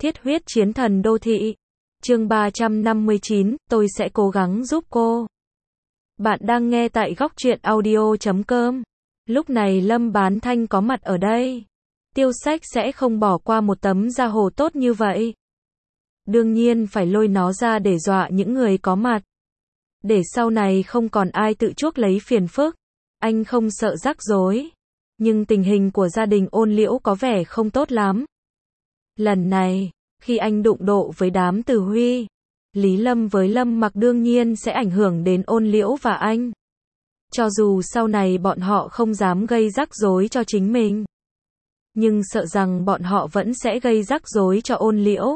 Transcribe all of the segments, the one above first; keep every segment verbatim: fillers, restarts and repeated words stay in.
Thiết huyết chiến thần đô thị. Chương ba trăm năm mươi chín, tôi sẽ cố gắng giúp cô. Bạn đang nghe tại góc truyện audio chấm com. Lúc này Lâm Bán Thanh có mặt ở đây. Tiêu Sách sẽ không bỏ qua một tấm da hồ tốt như vậy. Đương nhiên phải lôi nó ra để dọa những người có mặt. Để sau này không còn ai tự chuốc lấy phiền phức. Anh không sợ rắc rối. Nhưng tình hình của gia đình Ôn Liễu có vẻ không tốt lắm. Lần này, khi anh đụng độ với đám Từ Huy, Lý Lâm với Lâm Mặc đương nhiên sẽ ảnh hưởng đến Ôn Liễu và anh. Cho dù sau này bọn họ không dám gây rắc rối cho chính mình, nhưng sợ rằng bọn họ vẫn sẽ gây rắc rối cho Ôn Liễu.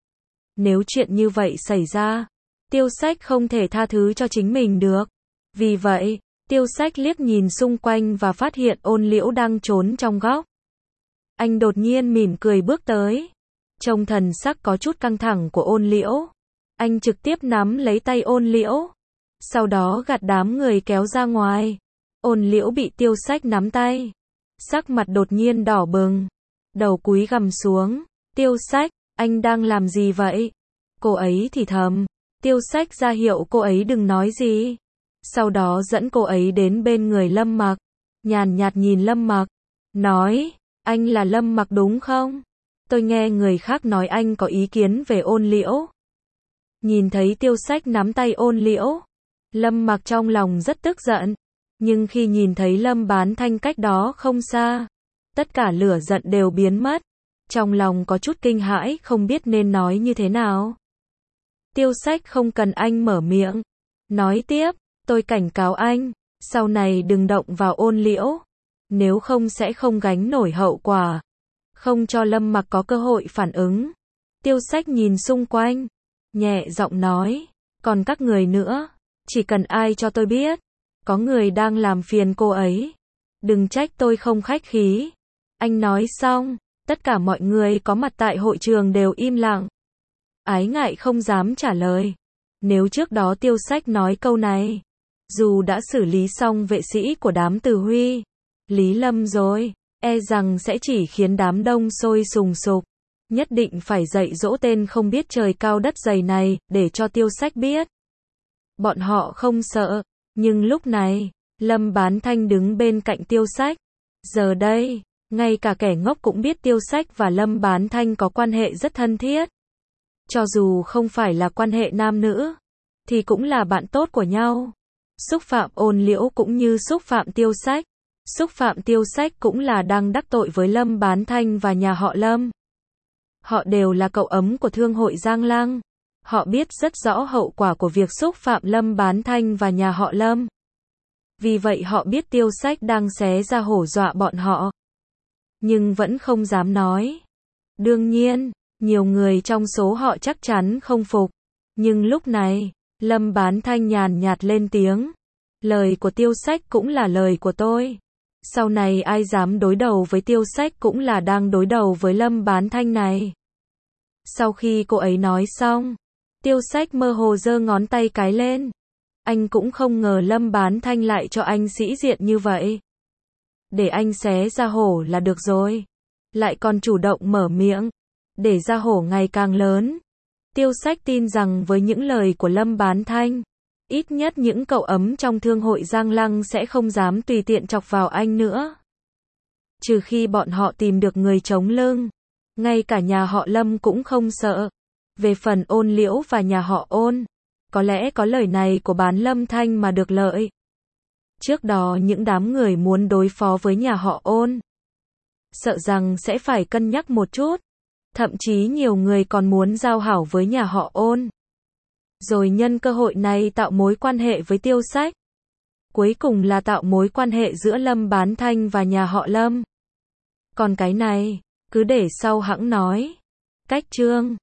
Nếu chuyện như vậy xảy ra, Tiêu Sách không thể tha thứ cho chính mình được. Vì vậy, Tiêu Sách liếc nhìn xung quanh và phát hiện Ôn Liễu đang trốn trong góc. Anh đột nhiên mỉm cười bước tới. Trông thần sắc có chút căng thẳng của Ôn Liễu. Anh trực tiếp nắm lấy tay Ôn Liễu. Sau đó gạt đám người kéo ra ngoài. Ôn Liễu bị Tiêu Sách nắm tay. Sắc mặt đột nhiên đỏ bừng. Đầu cúi gằm xuống. Tiêu Sách, anh đang làm gì vậy? Cô ấy thì thầm. Tiêu Sách ra hiệu cô ấy đừng nói gì. Sau đó dẫn cô ấy đến bên người Lâm Mặc. Nhàn nhạt nhìn Lâm Mặc. Nói, anh là Lâm Mặc đúng không? Tôi nghe người khác nói anh có ý kiến về Ôn Liễu. Nhìn thấy Tiêu Sách nắm tay Ôn Liễu, Lâm Mặc trong lòng rất tức giận. Nhưng khi nhìn thấy Lâm Bán Thanh cách đó không xa, tất cả lửa giận đều biến mất. Trong lòng có chút kinh hãi không biết nên nói như thế nào. Tiêu Sách không cần anh mở miệng. Nói tiếp, tôi cảnh cáo anh, sau này đừng động vào Ôn Liễu. Nếu không sẽ không gánh nổi hậu quả. Không cho Lâm Mặc có cơ hội phản ứng. Tiêu Sách nhìn xung quanh, nhẹ giọng nói, còn các người nữa, chỉ cần ai cho tôi biết, có người đang làm phiền cô ấy, đừng trách tôi không khách khí. Anh nói xong, tất cả mọi người có mặt tại hội trường đều im lặng. Ái Ngại không dám trả lời. Nếu trước đó Tiêu Sách nói câu này, dù đã xử lý xong vệ sĩ của đám Từ Huy, Lý Lâm rồi, e rằng sẽ chỉ khiến đám đông sôi sùng sục. Nhất định phải dạy dỗ tên không biết trời cao đất dày này, để cho Tiêu Sách biết. Bọn họ không sợ, nhưng lúc này, Lâm Bán Thanh đứng bên cạnh Tiêu Sách. Giờ đây, ngay cả kẻ ngốc cũng biết Tiêu Sách và Lâm Bán Thanh có quan hệ rất thân thiết. Cho dù không phải là quan hệ nam nữ, thì cũng là bạn tốt của nhau. Xúc phạm Ôn Liễu cũng như xúc phạm Tiêu Sách. Xúc phạm Tiêu Sách cũng là đang đắc tội với Lâm Bán Thanh và nhà họ Lâm. Họ đều là cậu ấm của thương hội Giang Lăng. Họ biết rất rõ hậu quả của việc xúc phạm Lâm Bán Thanh và nhà họ Lâm. Vì vậy họ biết Tiêu Sách đang xé ra hổ dọa bọn họ. Nhưng vẫn không dám nói. Đương nhiên, nhiều người trong số họ chắc chắn không phục. Nhưng lúc này, Lâm Bán Thanh nhàn nhạt lên tiếng. Lời của Tiêu Sách cũng là lời của tôi. Sau này ai dám đối đầu với Tiêu Sách cũng là đang đối đầu với Lâm Bán Thanh này. Sau khi cô ấy nói xong, Tiêu Sách mơ hồ giơ ngón tay cái lên. Anh cũng không ngờ Lâm Bán Thanh lại cho anh sĩ diện như vậy. Để anh xé ra hổ là được rồi. Lại còn chủ động mở miệng. Để ra hổ ngày càng lớn. Tiêu Sách tin rằng với những lời của Lâm Bán Thanh, ít nhất những cậu ấm trong thương hội Giang Lăng sẽ không dám tùy tiện chọc vào anh nữa. Trừ khi bọn họ tìm được người chống lưng. Ngay cả nhà họ Lâm cũng không sợ. Về phần Ôn Liễu và nhà họ Ôn, có lẽ có lời này của Bán Lâm Thanh mà được lợi. Trước đó những đám người muốn đối phó với nhà họ Ôn, sợ rằng sẽ phải cân nhắc một chút. Thậm chí nhiều người còn muốn giao hảo với nhà họ Ôn. Rồi nhân cơ hội này tạo mối quan hệ với Tiêu Sách. Cuối cùng là tạo mối quan hệ giữa Lâm Bán Thanh và nhà họ Lâm. Còn cái này, cứ để sau hẵng nói. Cách chương